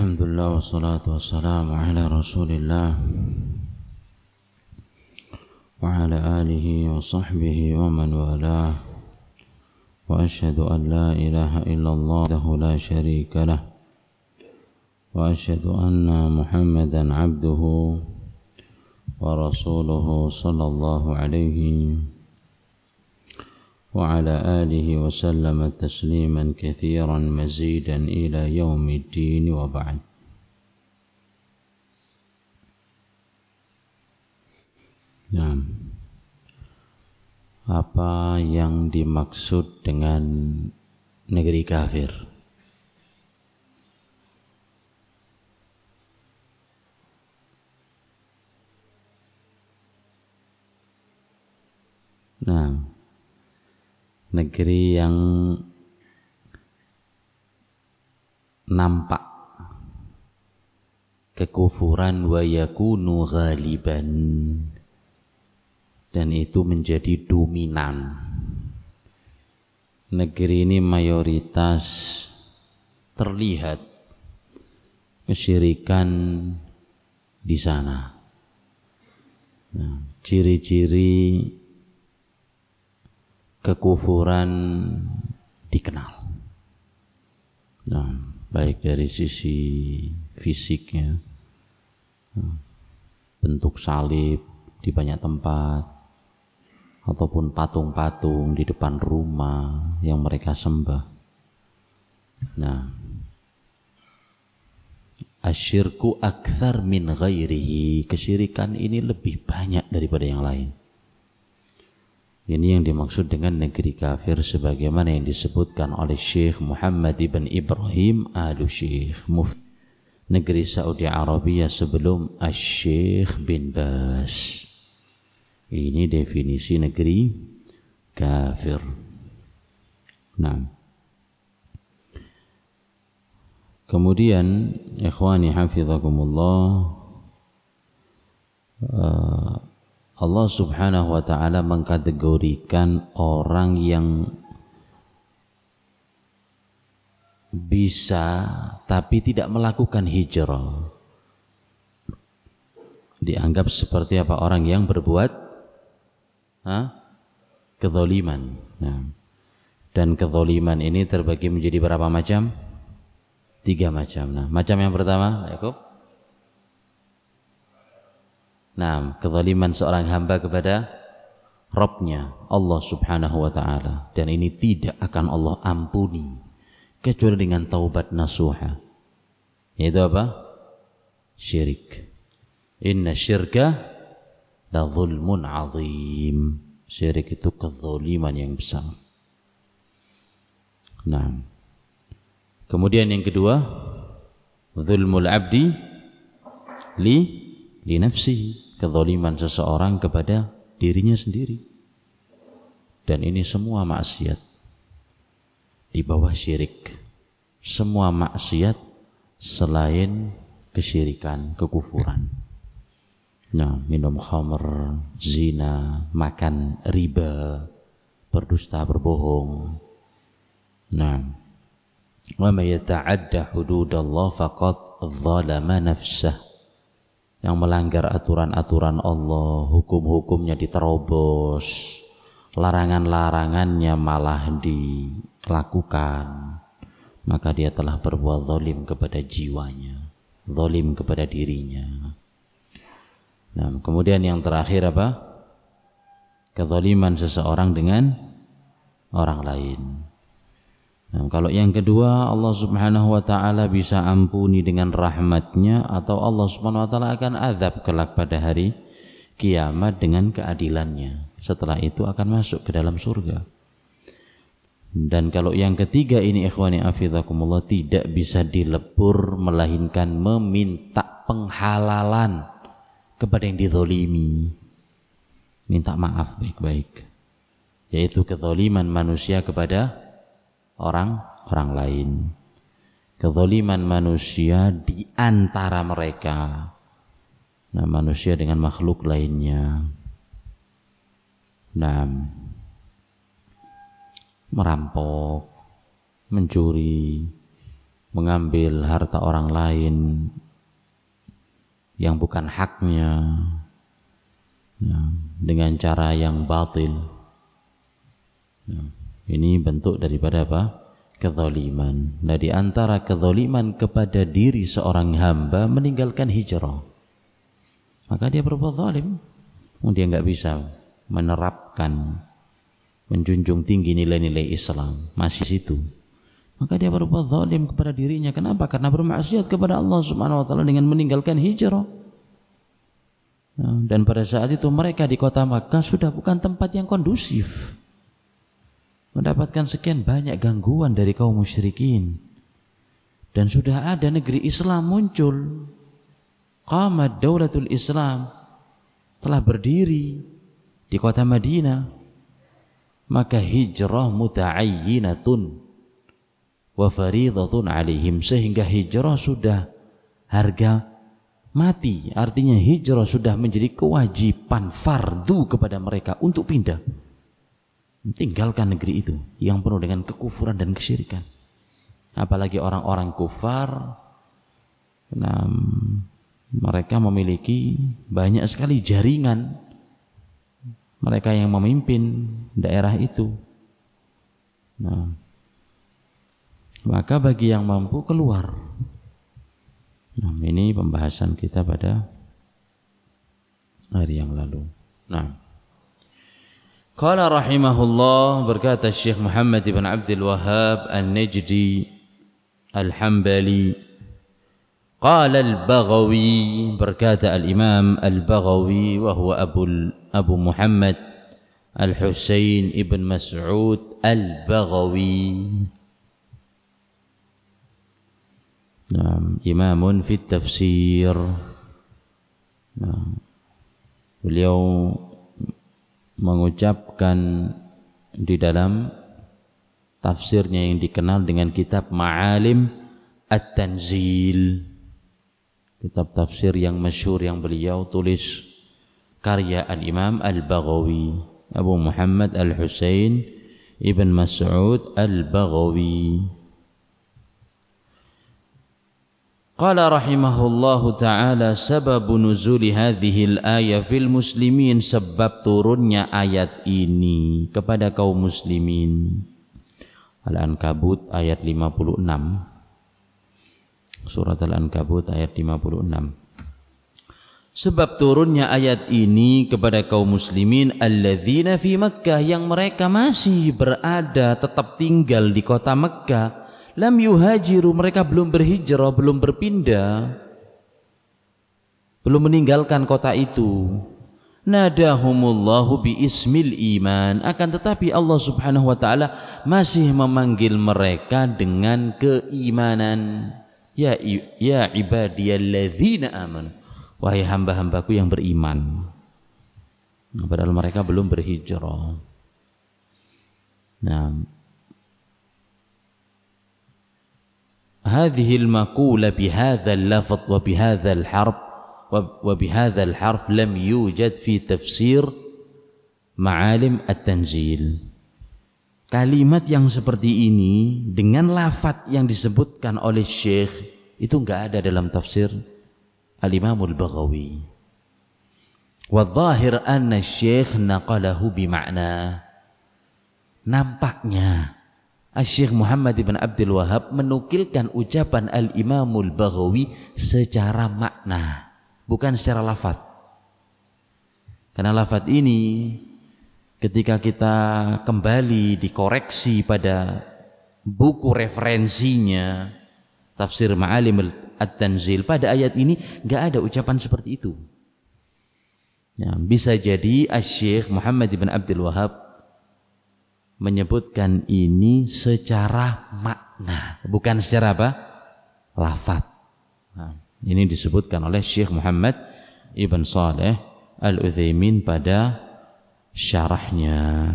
Alhamdulillah wassalatu wassalamu ala rasulillah wa ala alihi wa sahbihi wa man walah wa ashhadu an la ilaha illallah wahdahu la syarika lah wa ashhadu anna Muhammadan abduhu wa rasuluhu sallallahu alaihi wa ala alihi wa sallama tasliman katsiran mazidan ila yaumiddin wa ba'd. Nah, apa yang dimaksud dengan negeri kafir? Nah, negeri yang nampak kekufuran wa yakunu ghaliban, dan itu menjadi dominan. Negeri ini mayoritas terlihat kesyirikan di sana. Nah, ciri-ciri kekufuran dikenal. Nah, baik dari sisi fisiknya, bentuk salib di banyak tempat, ataupun patung-patung di depan rumah yang mereka sembah. Nah, asyirku akthar min ghairihi, kesyirikan ini lebih banyak daripada yang lain. Ini yang dimaksud dengan negeri kafir sebagaimana yang disebutkan oleh Syekh Muhammad ibn Ibrahim al-Syekh Mufti negeri Saudi Arabia sebelum Syekh bin Baz. Ini definisi negeri kafir. Nah, kemudian ikhwani hafizakumullah, Allah subhanahu wa ta'ala mengkategorikan orang yang bisa tapi tidak melakukan hijrah, dianggap seperti apa? Orang yang berbuat kezaliman. Nah, dan kezaliman ini terbagi menjadi berapa macam? 3 macam. Nah, macam yang pertama, Yakub. Nah, kezaliman seorang hamba kepada Rabbnya, Allah subhanahu wa ta'ala, dan ini tidak akan Allah ampuni kecuali dengan taubat nasuha, yaitu apa? Syirik. Inna syirka la zulmun azim. Syirik itu kezaliman yang besar. Nah, kemudian yang kedua, zulmul abdi li nafsihi, kezaliman seseorang kepada dirinya sendiri. Dan ini semua maksiat di bawah syirik. Semua maksiat selain kesyirikan, kekufuran. Nah, minum khamr, zina, makan riba, berdusta, berbohong. Nah, wa may yata'adda hududallah faqad zalama nafsah. Yang melanggar aturan-aturan Allah, hukum-hukumnya diterobos, larangan-larangannya malah dilakukan, maka dia telah berbuat zalim kepada jiwanya, zalim kepada dirinya. Nah, kemudian yang terakhir apa? Kezaliman seseorang dengan orang lain. Nah, kalau yang kedua, Allah subhanahu wa ta'ala bisa ampuni dengan rahmatnya, atau Allah subhanahu wa ta'ala akan azab kelak pada hari kiamat dengan keadilannya. Setelah itu akan masuk ke dalam surga. Dan kalau yang ketiga ini, ikhwani afizakumullah, tidak bisa dilebur melainkan meminta penghalalan kepada yang dizalimi, minta maaf baik-baik, yaitu kezaliman manusia kepada orang lain, kezaliman manusia di antara mereka, nah, manusia dengan makhluk lainnya. Nah, merampok, mencuri, mengambil harta orang lain yang bukan haknya, ya, dengan cara yang batil. Ya, ini bentuk daripada apa? Kezaliman. Nah, di antara kezaliman kepada diri seorang hamba meninggalkan hijrah, maka dia berbuat zalim. Dia nggak bisa menerapkan, menjunjung tinggi nilai-nilai Islam, masih situ. Maka dia berbuat zalim kepada dirinya. Kenapa? Karena bermaksiat kepada Allah Subhanahu wa taala dengan meninggalkan hijrah. Nah, dan pada saat itu mereka di kota Makkah sudah bukan tempat yang kondusif. Mendapatkan sekian banyak gangguan dari kaum musyrikin. Dan sudah ada negeri Islam muncul. Qamat Daulatul Islam, telah berdiri di kota Madinah. Maka hijrah muta'ayyinatun wa faridatun alaihim, sehingga hijrah sudah harga mati. Artinya hijrah sudah menjadi kewajiban fardu kepada mereka untuk pindah, tinggalkan negeri itu yang penuh dengan kekufuran dan kesyirikan. Apalagi orang-orang kufar, mereka memiliki banyak sekali jaringan, mereka yang memimpin daerah itu. Maka bagi yang mampu keluar. Ini pembahasan kita pada hari yang lalu. Qala rahimahullah, berkata Syekh Muhammad ibn Abdul Wahhab An-Najdi Al-Hambali, qala Al-Baghawi, berkata Al-Imam Al-Baghawi wa huwa Abu Muhammad Al-Husain ibn Mas'ud Al-Baghawi, imamun fit tafsir. Beliau mengucapkan di dalam tafsirnya yang dikenal dengan kitab Ma'alim At-Tanzil, kitab tafsir yang masyhur yang beliau tulis, karya Al-Imam Al-Baghawi, Abu Muhammad Al-Husain ibn Mas'ud Al-Baghawi. Qala rahimahullahu ta'ala, sababu nuzuli hadhil ayah fil muslimin, sebab turunnya ayat ini kepada kaum muslimin. Al-Ankabut ayat 56. Surat Al-Ankabut ayat 56. Sebab turunnya ayat ini kepada kaum muslimin alladzina fi Makkah, yang mereka masih berada, tetap tinggal di kota Makkah. Lam yuhajiru, mereka belum berhijrah, belum berpindah, belum meninggalkan kota itu. Nadahumullahu bi ismil iman, akan tetapi Allah Subhanahu wa taala masih memanggil mereka dengan keimanan. Ya ibadiyalladzina amanu, wahai hamba-hambaku yang beriman. Padahal mereka belum berhijrah. هذه المقولة بهذا اللفظ وبهذا الحرف وبهذا الحرف لم يوجد في تفسير معالم التنزيل. Kalimat yang seperti ini dengan lafaz yang disebutkan oleh Syekh itu enggak ada dalam tafsir Al-Imam Al-Baghawi. Wadh-dhahir anna Syekh naqalahu bima'na. Nampaknya Syekh Muhammad ibn Abdul Wahhab menukilkan ucapan Al-Imamul Baghawi secara makna, bukan secara lafaz. Karena lafaz ini ketika kita kembali dikoreksi pada buku referensinya, tafsir Ma'alim At-Tanzil, pada ayat ini enggak ada ucapan seperti itu. Bisa jadi Syekh Muhammad ibn Abdul Wahhab menyebutkan ini secara makna, bukan secara apa? Lafaz. Ini disebutkan oleh Syekh Muhammad Ibn Shalih Al-Utsaimin pada syarahnya.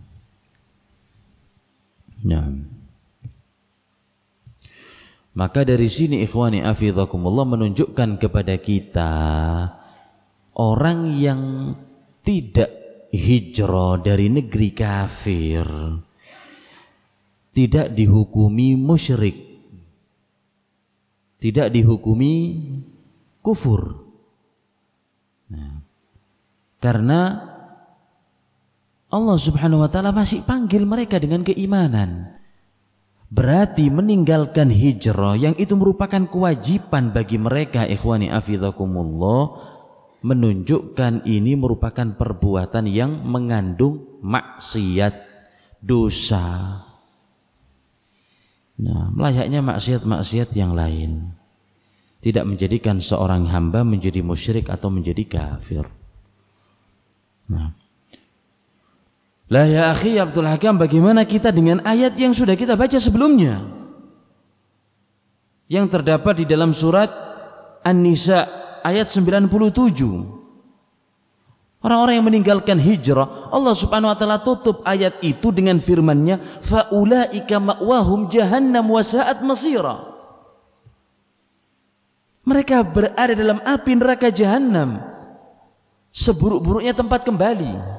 Maka dari sini ikhwani afizakumullah menunjukkan kepada kita orang yang tidak hijrah dari negeri kafir tidak dihukumi musyrik, tidak dihukumi kufur. Nah, karena Allah Subhanahu wa taala masih panggil mereka dengan keimanan. Berarti meninggalkan hijrah yang itu merupakan kewajiban bagi mereka, ikhwani afizakumullah, menunjukkan ini merupakan perbuatan yang mengandung maksiat, dosa. Nah, layaknya maksiat-maksiat yang lain. Tidak menjadikan seorang hamba menjadi musyrik atau menjadi kafir. Nah, lah ya akhi Abdul Hakam, bagaimana kita dengan ayat yang sudah kita baca sebelumnya, yang terdapat di dalam surat An-Nisa ayat 97. Orang-orang yang meninggalkan hijrah, Allah Subhanahu wa taala tutup ayat itu dengan firman-Nya, faulaika ma'wahum jahannam wa sa'at masira. Mereka berada dalam api neraka jahanam, seburuk-buruknya tempat kembali.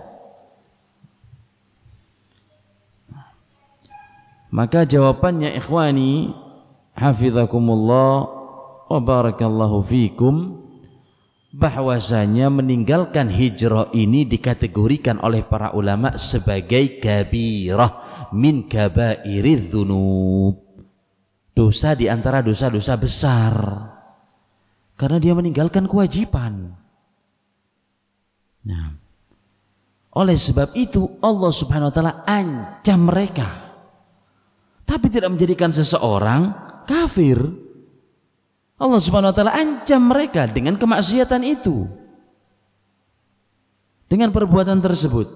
Maka jawabannya ikhwani hafizakumullah wa barakallahu fikum, bahwasanya meninggalkan hijrah ini dikategorikan oleh para ulama sebagai kabirah min kabairidz dzunub, dosa di antara dosa-dosa besar, karena dia meninggalkan kewajiban. Nah, oleh sebab itu Allah Subhanahu wa taala ancam mereka, tapi tidak menjadikan seseorang kafir. Allah Subhanahu wa taala ancam mereka dengan kemaksiatan itu, dengan perbuatan tersebut.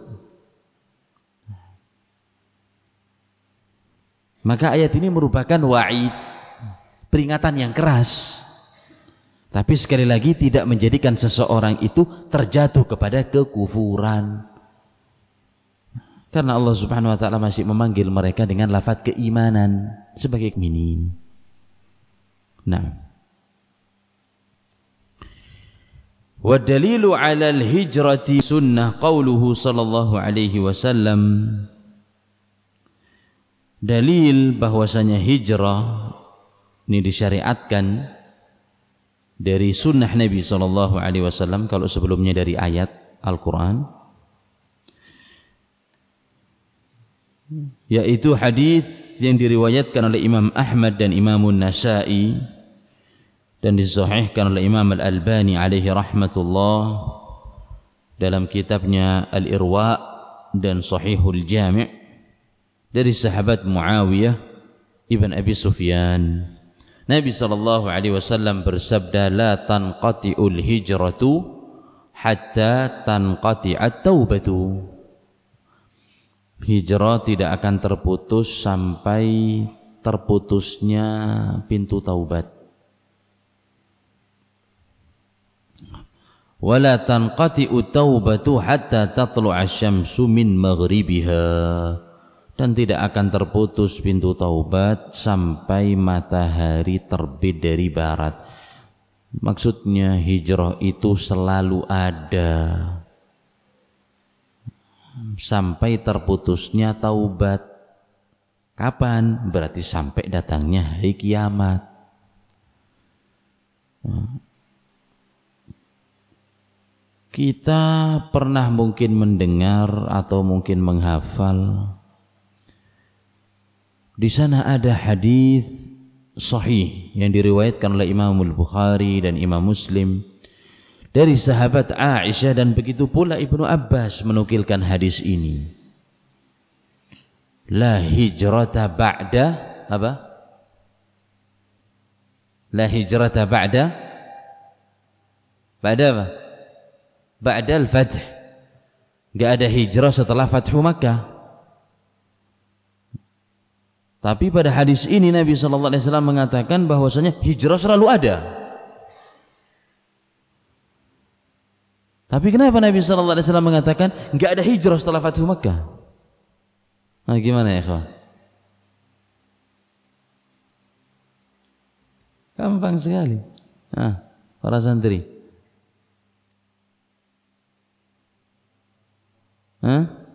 Maka ayat ini merupakan wa'id, peringatan yang keras. Tapi sekali lagi tidak menjadikan seseorang itu terjatuh kepada kekufuran. Karena Allah Subhanahu wa taala masih memanggil mereka dengan lafaz keimanan sebagai mukminin. Nah, wa dalilu 'ala al-hijrati sunnah qauluhu sallallahu alaihi wasallam. Dalil bahwasanya hijrah ini disyariatkan dari sunnah Nabi sallallahu alaihi wasallam, kalau sebelumnya dari ayat Al-Qur'an, yaitu hadis yang diriwayatkan oleh Imam Ahmad dan Imam Nasa'i dan disahihkan oleh Imam Al-Albani alaihi rahmatullah dalam kitabnya Al-Irwa dan Sahihul Jami' dari sahabat Muawiyah ibn Abi Sufyan. Nabi sallallahu alaihi wasallam bersabda, la tanqati'ul hijratu hatta tanqati'at taubatu. Hijrah tidak akan terputus sampai terputusnya pintu taubat. Wala tanqati'u taubatu hatta tatlu'a syamsu min maghribiha. Dan tidak akan terputus pintu taubat sampai matahari terbit dari barat. Maksudnya hijrah itu selalu ada sampai terputusnya taubat. Kapan? Berarti sampai datangnya hari kiamat. Kita pernah mungkin mendengar atau mungkin menghafal, di sana ada hadis sahih yang diriwayatkan oleh Imam Al-Bukhari dan Imam Muslim dari sahabat Aisyah, dan begitu pula Ibnu Abbas menukilkan hadis ini. La hijrata ba'da apa? La hijrata ba'da apa? Ba'da al-fath. Enggak ada hijrah setelah Fathu Makkah. Tapi pada hadis ini Nabi sallallahu alaihi wasallam mengatakan bahwasanya hijrah selalu ada. Tapi kenapa Nabi sallallahu alaihi wasallam mengatakan enggak ada hijrah setelah Fathu Makkah? Nah, gimana ya, kawan? Gampang sekali. Nah, para santri. Hah?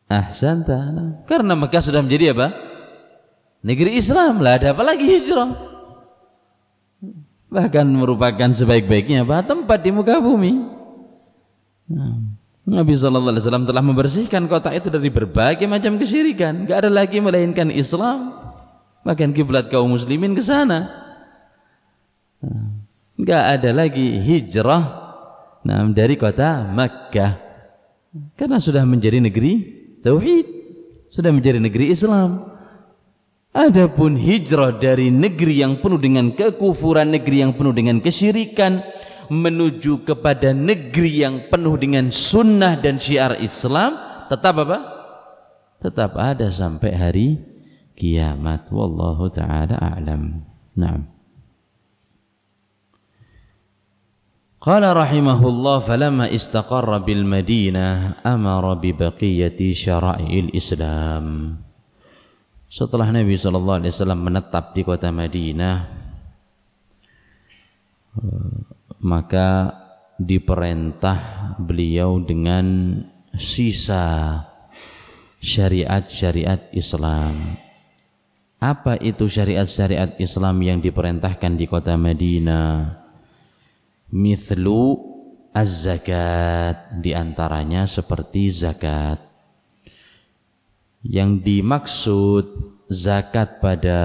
Ahsanta. Karena Mekah sudah menjadi apa? Negeri Islam. Lah ada apa lagi hijrah? Bahkan merupakan sebaik-baiknya apa? Tempat di muka bumi. Nabi SAW telah membersihkan kota itu dari berbagai macam kesyirikan. Gak ada lagi melainkan Islam. Bahkan kiblat kaum muslimin ke sana. Gak ada lagi hijrah dari kota Makkah. Karena sudah menjadi negeri tauhid, sudah menjadi negeri Islam. Adapun hijrah dari negeri yang penuh dengan kekufuran, negeri yang penuh dengan kesyirikan, menuju kepada negeri yang penuh dengan sunnah dan syiar Islam, tetap apa? Tetap ada sampai hari kiamat. Wallahu ta'ala a'lam. Naam. Qala rahimahullah falamma istaqarra bil Madinah amara bi baqiyati syara'il Islam. Setelah Nabi SAW menetap di kota Madinah, maka diperintah beliau dengan sisa syariat-syariat Islam. Apa itu syariat-syariat Islam yang diperintahkan di kota Madinah? Mithlu az-zakat, diantaranya seperti zakat. Yang dimaksud zakat pada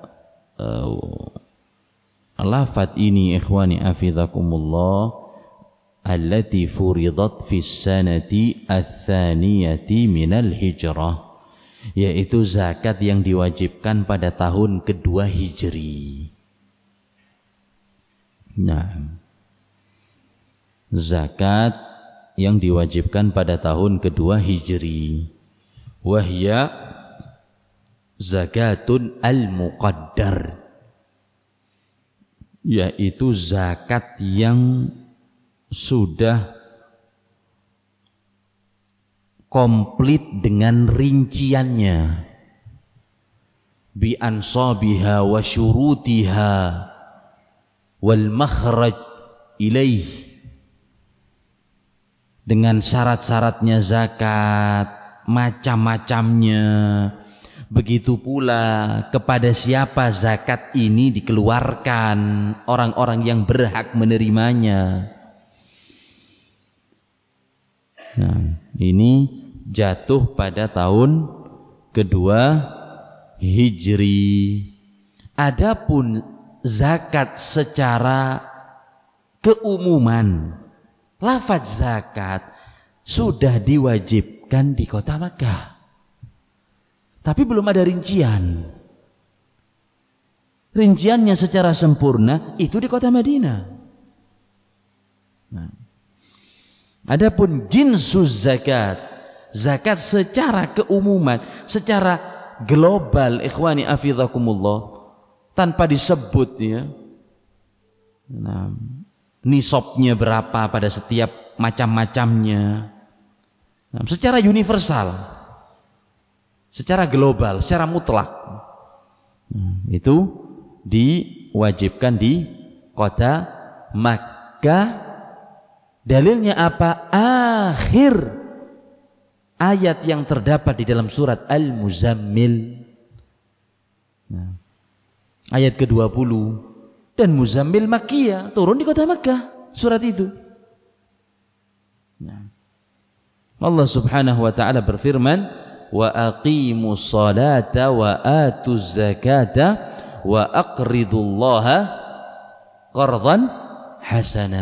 lafaz ini ikhwani afizakumullah, allati furidat fi sanati ats-tsaniyati minal hijrah, yaitu zakat yang diwajibkan pada tahun kedua Hijri. Nah, zakat yang diwajibkan pada tahun kedua Hijri, wahya zakatun al-muqaddar, yaitu zakat yang sudah komplit dengan rinciannya, bi ansabiha wa syurutiha wal makhraj ilaih, dengan syarat-syaratnya zakat, macam-macamnya. Begitu pula kepada siapa zakat ini dikeluarkan, orang-orang yang berhak menerimanya. Nah, ini jatuh pada tahun kedua Hijri. Adapun zakat secara keumuman, lafaz zakat sudah diwajibkan di kota Makkah, tapi belum ada rincian. Rinciannya secara sempurna itu di kota Madinah. Nah, adapun jinsus zakat, zakat secara keumuman, secara global, ikhwani afizakumullah, tanpa disebut ya, nah, nisabnya berapa pada setiap macam-macamnya, nah, secara universal, secara global, secara mutlak, nah, itu diwajibkan di kota Makkah. Dalilnya apa? Akhir ayat yang terdapat di dalam surat Al-Muzammil, nah, ayat ke-20. Dan Muzammil Makkiyah, turun di kota Makkah surat itu. Nah, Allah Subhanahu wa taala berfirman, wa aqimus salata wa atuz zakata wa aqridullaha qardan hasana.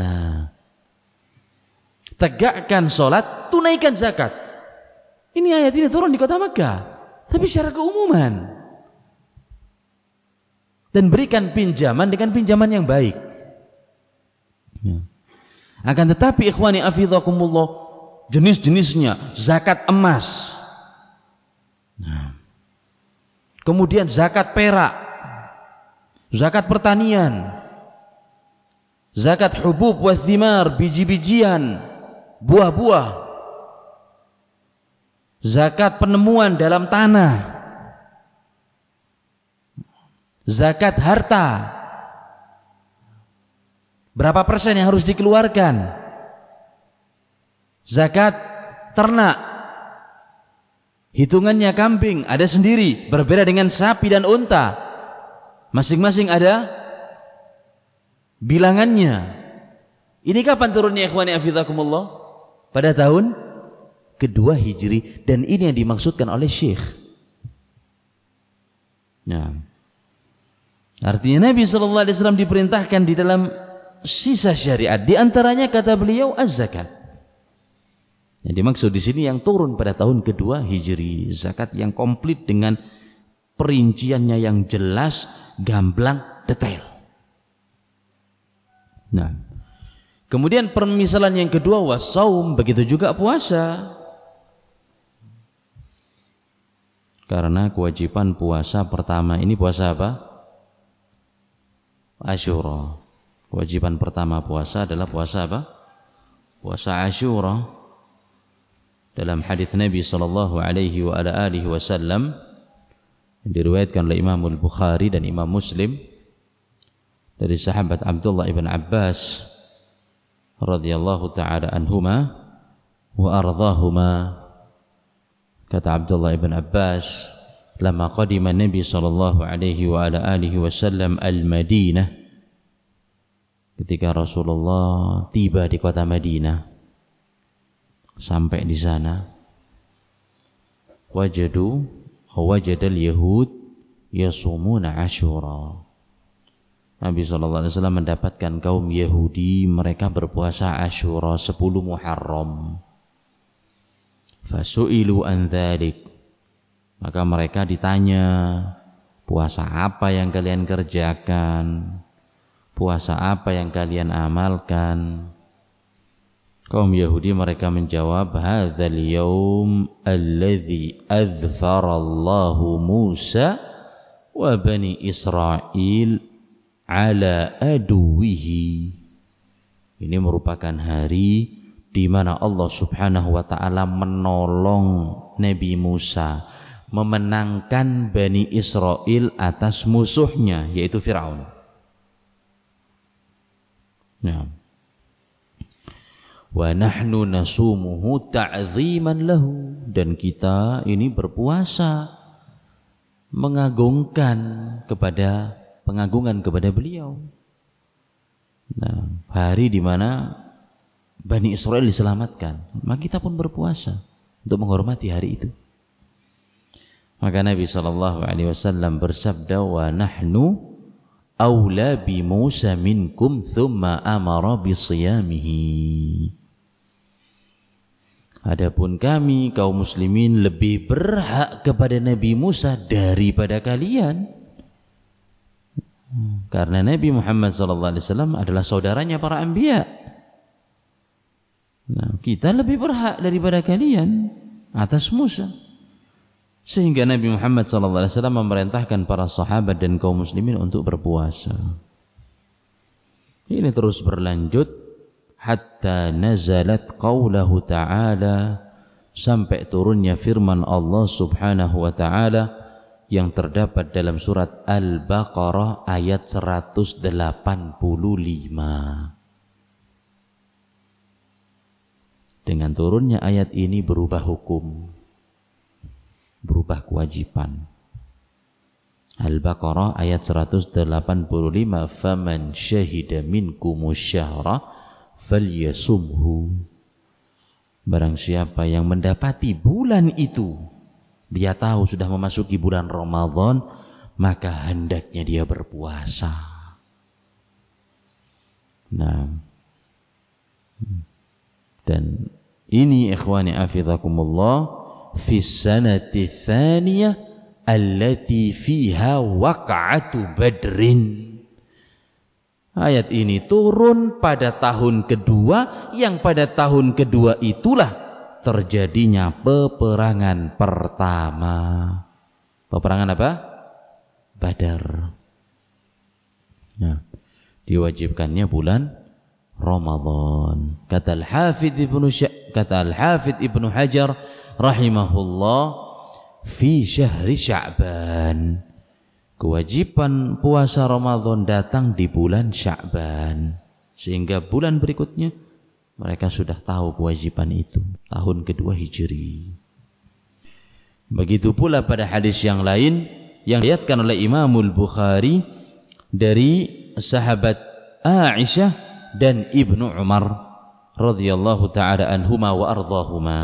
Tegakkan salat, tunaikan zakat. Ini ayat ini turun di kota Makkah, tapi secara keumuman. Dan berikan pinjaman dengan pinjaman yang baik. Ya. Akan tetapi ikhwani afizakumullah, jenis-jenisnya zakat emas, nah, kemudian zakat perak, zakat pertanian, zakat hubub wa thimar, biji-bijian, buah-buah, zakat penemuan dalam tanah, zakat harta, berapa persen yang harus dikeluarkan, zakat ternak, Hitungannya kambing ada sendiri, berbeda dengan sapi dan unta. Masing-masing ada bilangannya. Ini kapan turunnya ikhwani afizakumullah? Pada tahun kedua Hijri, dan ini yang dimaksudkan oleh Syekh. Nah, artinya Nabi SAW diperintahkan di dalam sisa syariat, di antaranya kata beliau az-zakat. Yang dimaksud di sini yang turun pada tahun kedua Hijri, zakat yang komplit dengan perinciannya yang jelas, gamblang, detail. Nah, kemudian permisalan yang kedua wasaum, begitu juga puasa. Karena kewajiban puasa pertama ini puasa apa? Asyura. Kewajiban pertama puasa adalah puasa apa? Puasa Asyura. Dalam hadis Nabi sallallahu alaihi wa ala alihi wasallam yang diriwayatkan oleh Imam Al-Bukhari dan Imam Muslim dari sahabat Abdullah ibn Abbas radhiyallahu taala anhuma wa ardhahuma, kata Abdullah ibn Abbas, lama qadima Nabi sallallahu alaihi wa ala alihi wasallam al-Madinah, ketika Rasulullah tiba di kota Madinah, sampai di sana wajadal yahud yasumuna Asyura. Nabi SAW mendapatkan kaum Yahudi mereka berpuasa Asyura 10 Muharram. Fasu'ilu an dzalik, maka mereka ditanya, puasa apa yang kalian kerjakan, puasa apa yang kalian amalkan? Kaum Yahudi mereka menjawab, hadzal yaum alladzi azfarallahu Musa wa bani Israil ala aduwihi. Ini merupakan hari di mana Allah Subhanahu wa taala menolong Nabi Musa, memenangkan Bani Israel atas musuhnya yaitu Firaun. Nah, wa nahnu nasumuhu ta'ziman lahu, dan kita ini berpuasa pengagungan kepada beliau. Nah, hari di mana Bani Israel diselamatkan, maka kita pun berpuasa untuk menghormati hari itu. Maka Nabi SAW bersabda, wa nahnu awla bi Musa minkum thumma amara bi siyamihi. Adapun kami kaum muslimin lebih berhak kepada Nabi Musa daripada kalian, karena Nabi Muhammad SAW adalah saudaranya para anbiya. Nah, kita lebih berhak daripada kalian atas Musa, sehingga Nabi Muhammad SAW memerintahkan para sahabat dan kaum muslimin untuk berpuasa. Ini terus berlanjut hatta nazalat qaulahu ta'ala, sampai turunnya firman Allah Subhanahu wa ta'ala yang terdapat dalam surat Al-Baqarah ayat 185. Dengan turunnya ayat ini berubah hukum, berubah kewajiban. Al-Baqarah ayat 185, faman syahida minkumus syahra falyasumhu. Barang siapa yang mendapati bulan itu, dia tahu sudah memasuki bulan Ramadan, maka hendaknya dia berpuasa. Nah, dan ini ikhwani afizakumullah fi sanati tsaniyah allati fiha waqa'atu badrin. Ayat ini turun pada tahun kedua, yang pada tahun kedua itulah terjadinya peperangan pertama. Peperangan apa? Badar. Nah, diwajibkannya bulan Ramadan. Kata Al-Hafidz Ibnu Hajar rahimahullah, fi syahri Sya'ban. Kewajiban puasa Ramadan datang di bulan Sya'ban, sehingga bulan berikutnya mereka sudah tahu kewajiban itu, tahun kedua Hijri. Begitu pula pada hadis yang lain yang diriwayatkan oleh Imamul Bukhari dari sahabat Aisyah dan Ibnu Umar radhiyallahu taala anhuma wa ardhahuma.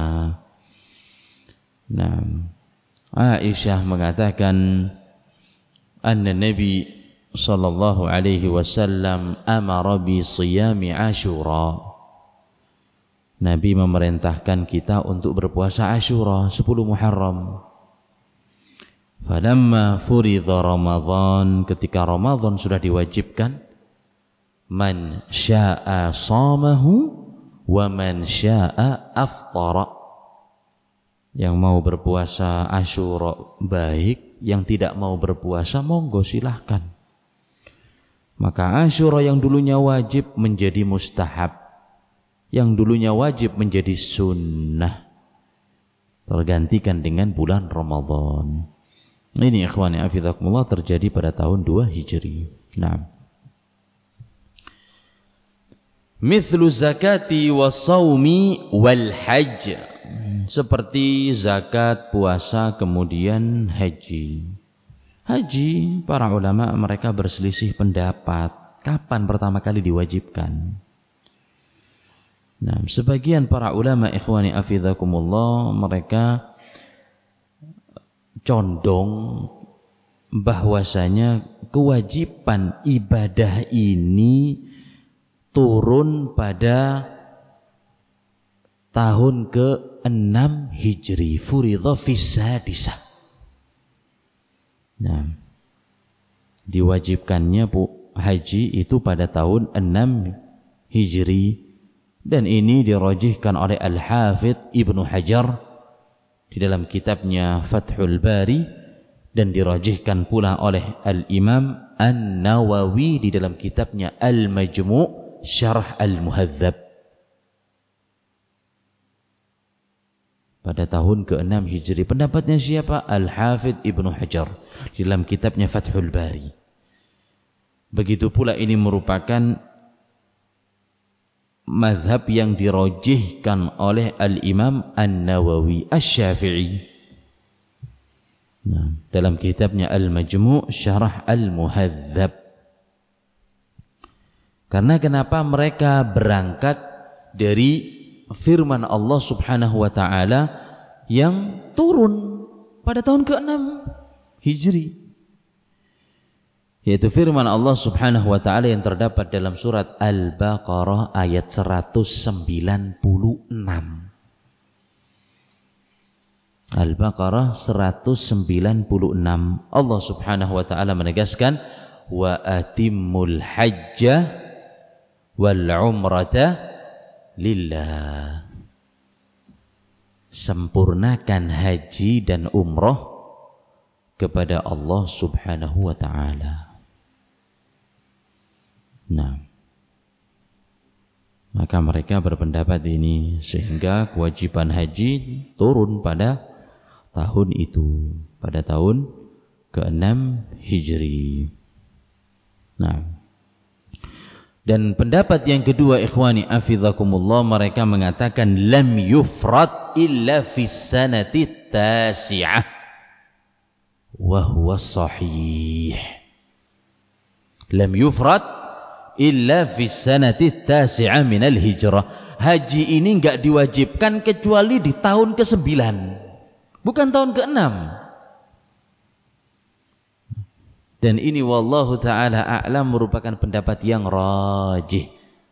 Nah, Aisyah mengatakan anna Nabi sallallahu alaihi wasallam amara bi siyami Asyura. Nabi memerintahkan kita untuk berpuasa Asyura 10 Muharram. Falamma furidha Ramadan, ketika Ramadan sudah diwajibkan, man syaa shamahu wa man syaa aftara. Yang mau berpuasa Asyura baik, yang tidak mau berpuasa monggo silahkan. Maka Asyura yang dulunya wajib menjadi mustahab, yang dulunya wajib menjadi sunnah, tergantikan dengan bulan Ramadan. Ini ikhwani afidakumullah terjadi pada tahun 2 Hijri. Nah, mithlu zakati wa saumi wal hajj, seperti zakat, puasa, kemudian haji. Haji, para ulama mereka berselisih pendapat kapan pertama kali diwajibkan. Nah, sebagian para ulama ikhwani afidakumullah mereka condong bahwasanya kewajiban ibadah ini turun pada tahun ke-6 Hijri, furidha fis sadisah. Nah, diwajibkannya haji itu pada tahun 6 Hijri, dan ini dirajihkan oleh Al-Hafidh Ibnu Hajar di dalam kitabnya Fathul Bari, dan dirajihkan pula oleh Al-Imam An-Nawawi di dalam kitabnya Al-Majmu' Syarh Al-Muhadzab. Pada tahun ke-6 Hijri. Pendapatnya siapa? Al-Hafidh Ibnu Hajar di dalam kitabnya Fathul Bari. Begitu pula ini merupakan mazhab yang dirajihkan oleh Al-Imam An-Nawawi Asy-Syafi'i. Nah, dalam kitabnya Al-Majmu' Syarah Al-Muhadzab. Karena kenapa mereka berangkat dari firman Allah Subhanahu wa taala yang turun pada tahun ke-6 Hijri, yaitu firman Allah Subhanahu wa taala yang terdapat dalam surat Al-Baqarah ayat 196. Al-Baqarah 196. Allah Subhanahu wa taala menegaskan, wa atimmul hajja wal umrata lillah. Sempurnakan haji dan umrah kepada Allah Subhanahu wa taala. Nah, maka mereka berpendapat ini, sehingga kewajiban haji turun pada tahun itu, pada tahun ke-6 Hijri. Nah, dan pendapat yang kedua ikhwani afizakumullah, mereka mengatakan lam yufrad illa fis sanati tasi'ah wa huwa sahih. Lam yufrad illa fis sanati tasi'ah minal hijrah. Haji ini enggak diwajibkan kecuali di tahun ke-9, bukan tahun ke-6. Dan ini wallahu ta'ala a'lam merupakan pendapat yang rajih.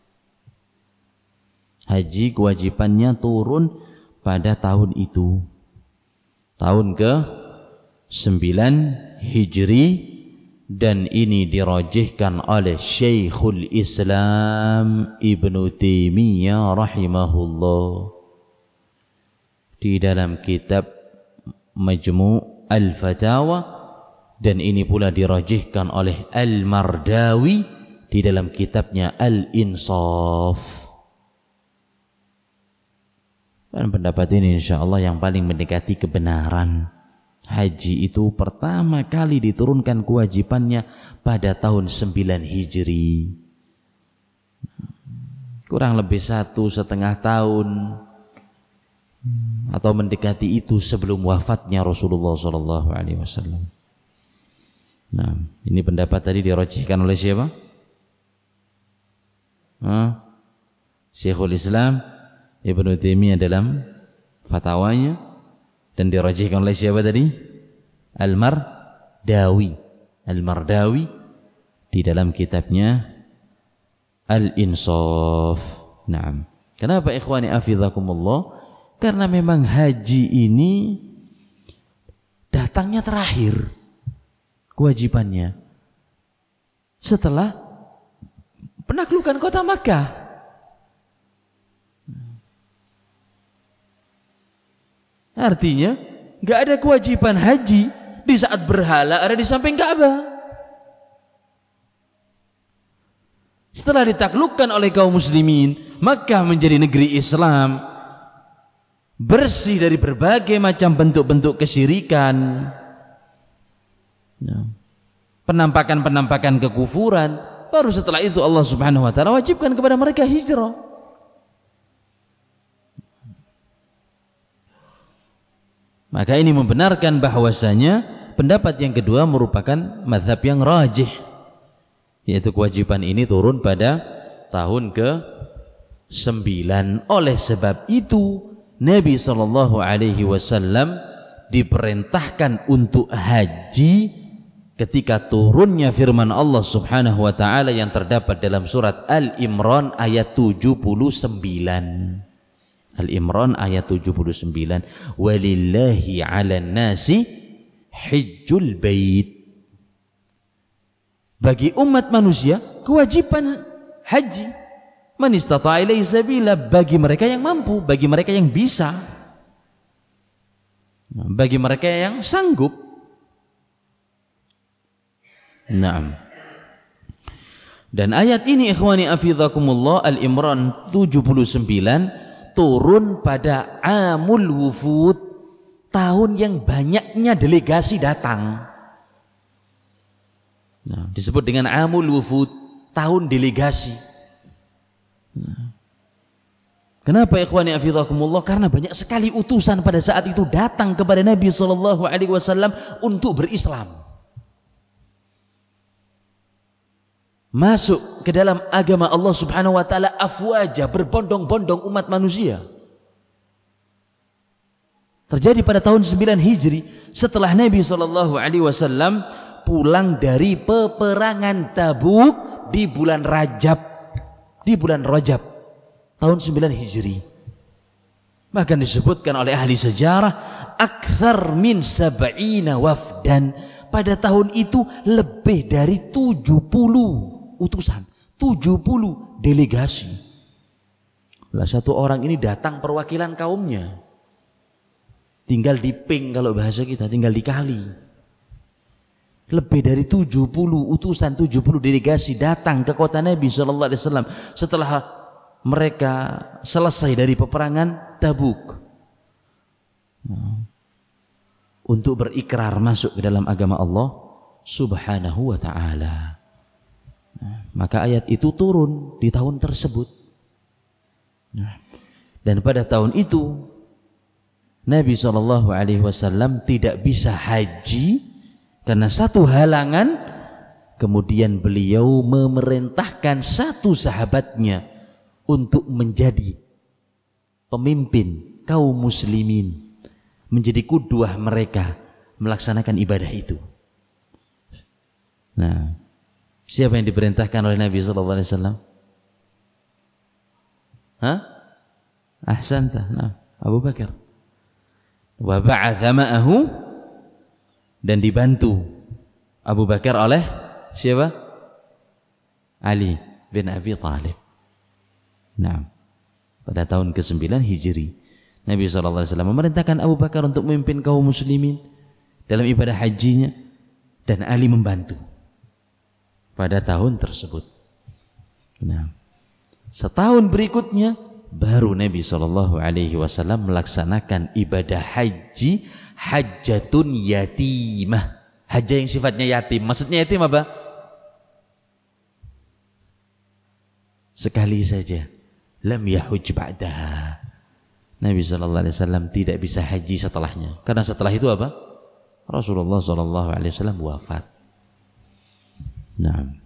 Haji kewajibannya turun pada tahun itu, tahun ke-9 Hijri, dan ini dirajihkan oleh Syekhul Islam Ibnu Taimiyah rahimahullah di dalam kitab Majmu' Al-Fatawa, dan ini pula dirajihkan oleh Al-Mardawi di dalam kitabnya Al-Insaf. Dan pendapat ini insyaallah yang paling mendekati kebenaran. Haji itu pertama kali diturunkan kewajibannya pada tahun 9 Hijri. Kurang lebih 1,5 tahun atau mendekati itu sebelum wafatnya Rasulullah SAW. Nah, ini pendapat tadi dirajihkan oleh siapa? Syekhul Islam Ibnu Taimiyah dalam fatwanya, dan dirajihkan oleh siapa tadi? Al-Mardawi di dalam kitabnya Al-Insaf. Naam. Kenapa ikhwani afizakumullah? Karena memang haji ini datangnya terakhir kewajibannya setelah penaklukan kota Makkah. Artinya nggak ada kewajiban haji di saat berhala ada di samping Ka'bah. Setelah ditaklukkan oleh kaum muslimin, Makkah menjadi negeri Islam, bersih dari berbagai macam bentuk-bentuk kesyirikan, penampakan-penampakan kekufuran. Baru setelah itu Allah Subhanahu wa taala wajibkan kepada mereka hijrah. Maka ini membenarkan bahwasanya pendapat yang kedua merupakan mazhab yang rajih, yaitu kewajiban ini turun pada tahun ke-9. Oleh sebab itu Nabi SAW diperintahkan untuk haji ketika turunnya firman Allah Subhanahu wa taala yang terdapat dalam surat Al-Imran ayat 79. Al-Imran ayat 79. Walillahi 'alan nasi hajjul bait. Bagi umat manusia kewajiban haji. Man istata'a ilaihi sabila, bagi mereka yang mampu, bagi mereka yang bisa, bagi mereka yang sanggup. Naam. Dan ayat ini ikhwani afizakumullah, Al-Imran 79, turun pada Amul Wufud, tahun yang banyaknya delegasi datang. Nah, disebut dengan Amul Wufud, tahun delegasi. Kenapa ikhwani afizakumullah? Karena banyak sekali utusan pada saat itu datang kepada Nabi SAW untuk berislam, masuk ke dalam agama Allah Subhanahu wa taala afwaja, berbondong-bondong umat manusia. Terjadi pada tahun 9 Hijri, setelah Nabi SAW pulang dari peperangan Tabuk di bulan Rajab tahun 9 Hijri. Bahkan disebutkan oleh ahli sejarah akthar min sab'ina wafdan, pada tahun itu lebih dari 70 utusan, 70 delegasi. Lah satu orang ini datang perwakilan kaumnya, tinggal di ping, kalau bahasa kita tinggal dikali. Lebih dari 70 utusan, 70 delegasi datang ke kota Nabi SAW setelah mereka selesai dari peperangan Tabuk, untuk berikrar masuk ke dalam agama Allah Subhanahu wa ta'ala. Maka ayat itu turun di tahun tersebut. Dan pada tahun itu Nabi SAW tidak bisa haji karena satu halangan. Kemudian beliau memerintahkan satu sahabatnya untuk menjadi pemimpin kaum muslimin, menjadi qudwah mereka melaksanakan ibadah itu. Nah, siapa yang diperintahkan oleh Nabi SAW? Ahsanta. Nah, Abu Bakar. Wa ba'atha ma'ahu, dan dibantu Abu Bakar oleh siapa? Ali bin Abi Thalib. Nah, pada tahun ke-9 Hijri, Nabi SAW memerintahkan Abu Bakar untuk memimpin kaum muslimin dalam ibadah hajinya, dan Ali membantu pada tahun tersebut. Nah, setahun berikutnya baru Nabi SAW melaksanakan ibadah haji, hajjatun yatimah, haji yang sifatnya yatim. Maksudnya yatim apa? Sekali saja, lam yahuj ba'daha, Nabi sallallahu alaihi wasallam tidak bisa haji setelahnya. Karena setelah itu apa? Rasulullah sallallahu alaihi wasallam wafat. Naam.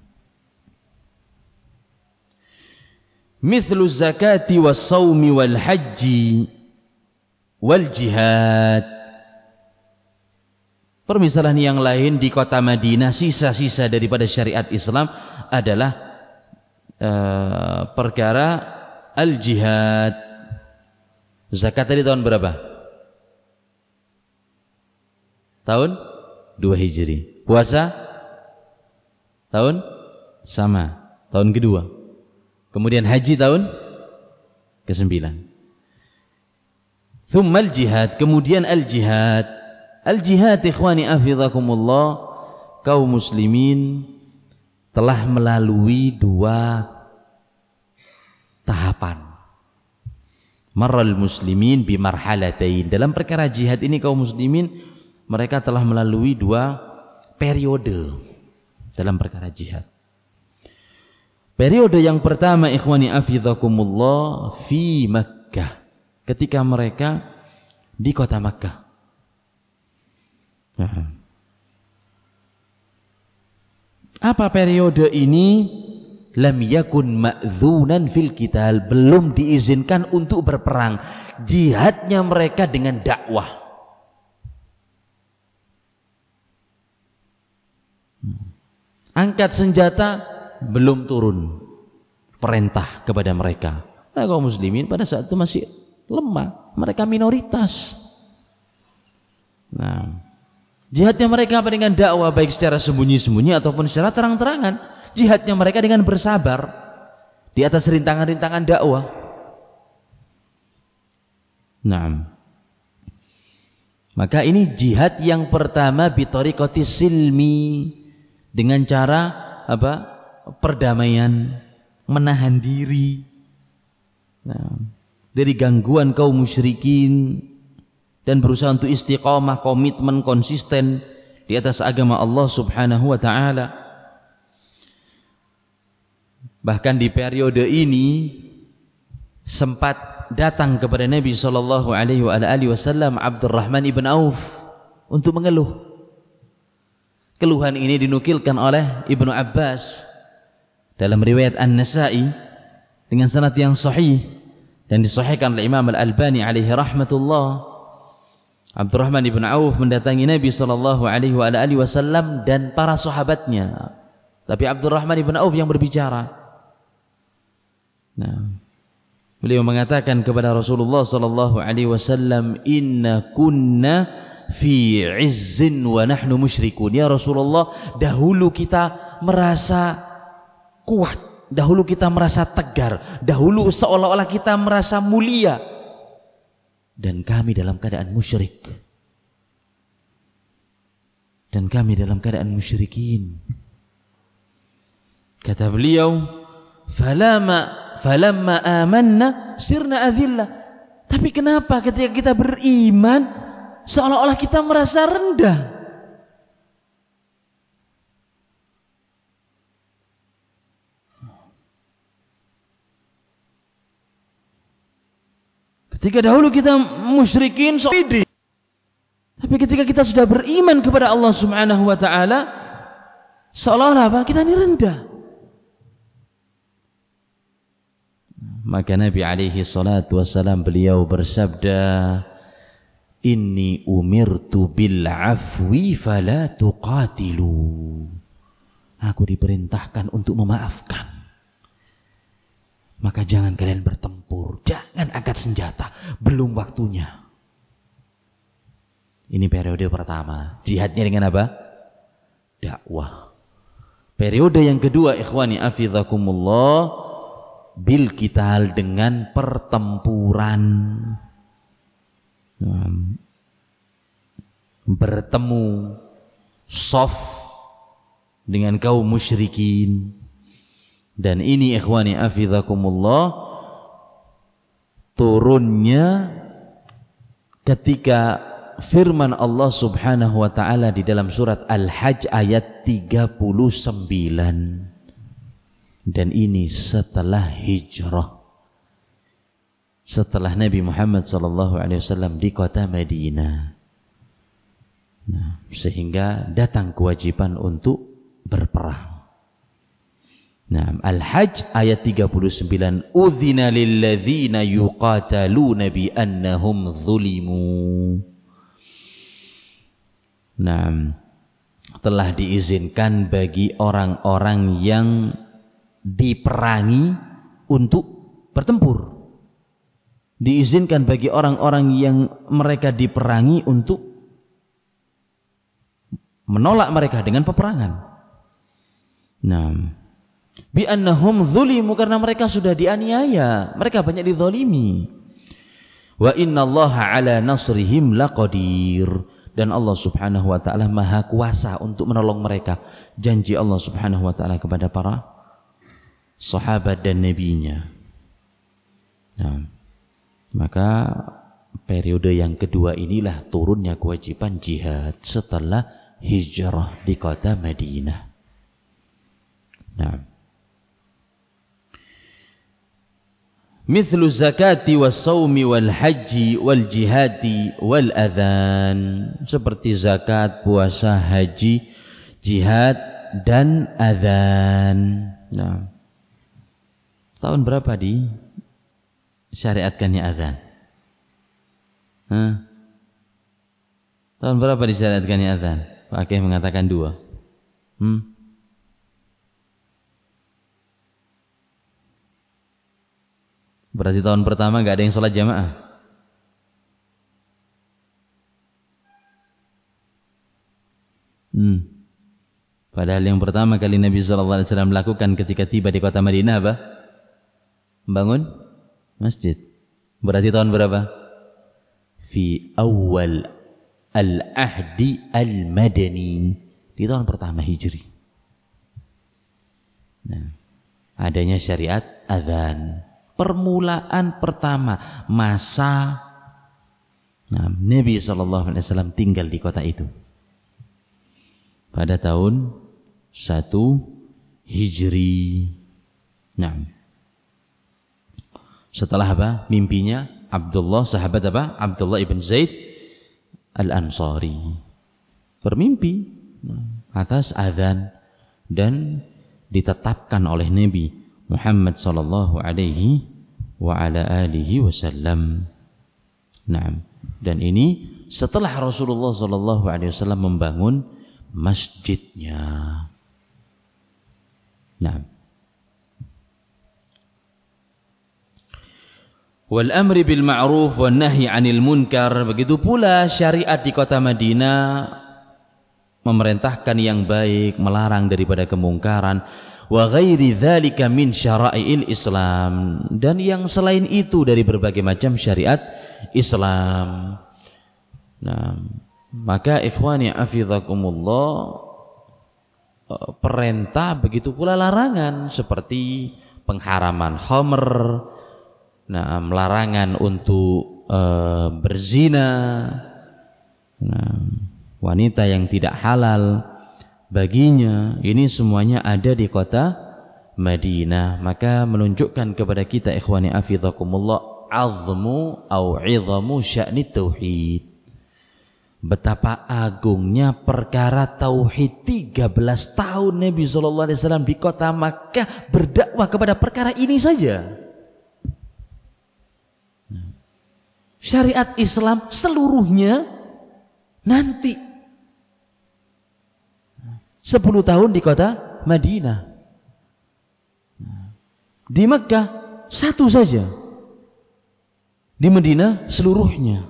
Mithlu zakati was shaumi wal haji wal jihad. Permisalan yang lain di kota Madinah, sisa-sisa daripada syariat Islam adalah perkara al-jihad. Zakat tadi tahun berapa? Tahun 2 Hijri. Puasa? Tahun? Sama. Tahun kedua. Kemudian haji tahun ke-9. Thumma al-jihad. Kemudian al-jihad. Al-jihad ikhwani afidhakumullah, kaum muslimin telah melalui 2 tahapan. Marral muslimin bi marhalatain. Dalam perkara jihad ini kaum muslimin mereka telah melalui 2 periode dalam perkara jihad. Periode yang pertama ikhwani afidhakumullah fi Makkah, ketika mereka di kota Makkah. Apa periode ini? Lam yakun ma'dzunan fil qital, belum diizinkan untuk berperang. Jihadnya mereka dengan dakwah. Angkat senjata belum turun perintah kepada mereka. Nah, kaum muslimin pada saat itu masih lemah, mereka minoritas. Nah, jihadnya mereka apa? Dengan dakwah, baik secara sembunyi-sembunyi ataupun secara terang-terangan. Jihadnya mereka dengan bersabar di atas rintangan-rintangan dakwah. Nah, maka ini jihad yang pertama bitariqati silmi, dengan cara apa? Perdamaian, menahan diri dari gangguan kaum musyrikin dan berusaha untuk istiqamah, komitmen, konsisten di atas agama Allah Subhanahu wa taala. Bahkan di periode ini sempat datang kepada Nabi sallallahu alaihi wasallam Abdurrahman ibn Auf untuk mengeluh. Keluhan ini dinukilkan oleh Ibnu Abbas dalam riwayat An-Nasa'i dengan sanad yang sahih dan disahihkan oleh Imam Al-Albani alaihi rahmatullah. Abdurrahman ibn Auf mendatangi Nabi sallallahu alaihi wasallam dan para sahabatnya. Tapi Abdurrahman ibn Auf yang berbicara. Nah, beliau mengatakan kepada Rasulullah sallallahu alaihi wasallam, "Inna kunna fi izzin wa nahnu musyrikun." Ya Rasulullah, dahulu kita merasa kuat, dahulu kita merasa tegar, dahulu seolah-olah kita merasa mulia, dan kami dalam keadaan musyrik, dan kami dalam keadaan musyrikin. Kata beliau, falamma amanna sirna adhillah. Tapi kenapa ketika kita beriman seolah-olah kita merasa rendah? Ketika dahulu kita musyrikin, tapi ketika kita sudah beriman kepada Allah Subhanahu wa taala, seolah-olah apa? Kita ini rendah. Maka Nabi alaihi salatu wassalam beliau bersabda, "Inni umirtu bil afwi fala tuqatilu." Aku diperintahkan untuk memaafkan, maka jangan kalian bertempur, jangan angkat senjata, belum waktunya. Ini periode pertama, jihadnya dengan apa? Dakwah. Periode yang kedua ikhwani afidhakumullah, bil qital, dengan pertempuran. Bertemu sof dengan kaum musyrikin. Dan ini ikhwani afidhakumullah turunnya ketika firman Allah Subhanahu wa taala di dalam surat Al-Hajj ayat 39. Dan ini setelah hijrah. setelah Nabi Muhammad SAW di kota Madinah. Nah, sehingga datang kewajiban untuk berperang. Nah, Al-Hajj ayat 39, udzina lilladzina yuqataluna bi annahum zulimu. Nah, telah diizinkan bagi orang-orang yang diperangi untuk bertempur. Diizinkan bagi orang-orang yang mereka diperangi untuk menolak mereka dengan peperangan. Nah, bi annahum zulimu, karena mereka sudah dianiaya, mereka banyak dizalimi. Wa innallaha ala nasrihim laqadir, dan Allah Subhanahu wa taala Maha kuasa untuk menolong mereka. Janji Allah Subhanahu wa taala kepada para sahabat dan nabinya. Nah, maka periode yang kedua inilah turunnya kewajiban jihad setelah hijrah di kota Madinah. Nah, mithlu zakati was saumi wal haji wal jihadi wal adhan, seperti zakat, puasa, haji, jihad dan adhan. Nah, tahun berapa di syariatkannya adhan? Tahun berapa disyariatkannya adhan? Pak Akeh mengatakan 2. Berarti tahun pertama gak ada yang sholat jamaah. Padahal yang pertama kali Nabi SAW melakukan ketika tiba di kota Madinah apa? Membangun masjid. Berarti tahun berapa? Fi awal al-ahdi al-madani, di tahun pertama Hijri. Nah, adanya syariat adzan, permulaan pertama masa Nabi SAW tinggal di kota itu pada tahun 1 Hijri. Nah, setelah apa? Mimpinya Abdullah, sahabat apa? Abdullah ibn Zaid Al-Ansari bermimpi atas azan dan ditetapkan oleh Nabi Muhammad sallallahu alaihi wa ala alihi wasallam. Nah, dan ini setelah Rasulullah sallallahu alaihi wasallam membangun masjidnya. Nah, wal amri bil ma'ruf wan nahyi 'anil munkar, begitu pula syariat di kota Madinah memerintahkan yang baik, melarang daripada kemungkaran. Wa ghairi dzalika min syara'il Islam, dan yang selain itu dari berbagai macam syariat Islam. Nah, maka ikhwani hafizakumullah, perintah begitu pula larangan, seperti pengharaman khamr, larangan untuk berzina, wanita yang tidak halal baginya, ini semuanya ada di kota Madinah. Maka menunjukkan kepada kita ikhwani hafizakumullah azmu au 'idhamu sya'ni tauhid, betapa agungnya perkara tauhid. 13 tahun Nabi SAW di kota Makkah berdakwah kepada perkara ini saja. Syariat Islam seluruhnya nanti 10 tahun di kota Madinah. Di Makkah 1 saja, di Madinah seluruhnya.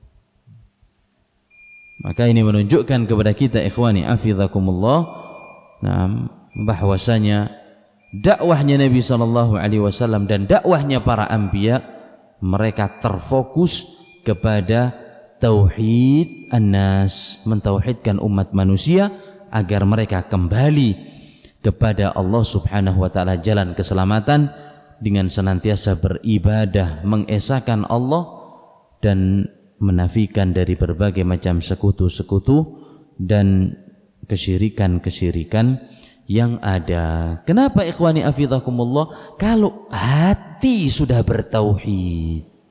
Maka ini menunjukkan kepada kita ikhwani hafizakumullah, bahwasanya dakwahnya Nabi SAW dan dakwahnya para anbiya, mereka terfokus kepada tauhid an-nas, mentauhidkan umat manusia agar mereka kembali kepada Allah Subhanahu wa taala, jalan keselamatan dengan senantiasa beribadah, mengesahkan Allah dan menafikan dari berbagai macam sekutu-sekutu dan kesyirikan-kesyirikan yang ada. Kenapa ikhwani hafizakumullah? Kalau hati sudah bertauhid,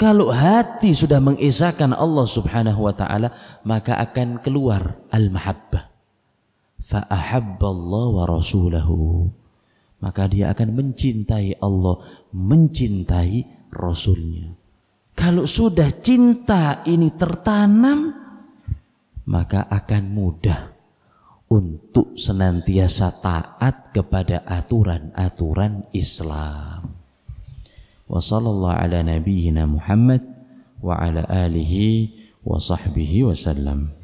Kalau hati sudah mengesahkan Allah Subhanahu wa taala, maka akan keluar al-mahabbah. Fa ahabballahu wa rasulahu. Maka dia akan mencintai Allah, mencintai Rasulnya. Kalau sudah cinta ini tertanam, maka akan mudah untuk senantiasa taat kepada aturan-aturan Islam. Wa sallallahu ala nabiyyina Muhammad wa ala alihi wa sahbihi wasallam.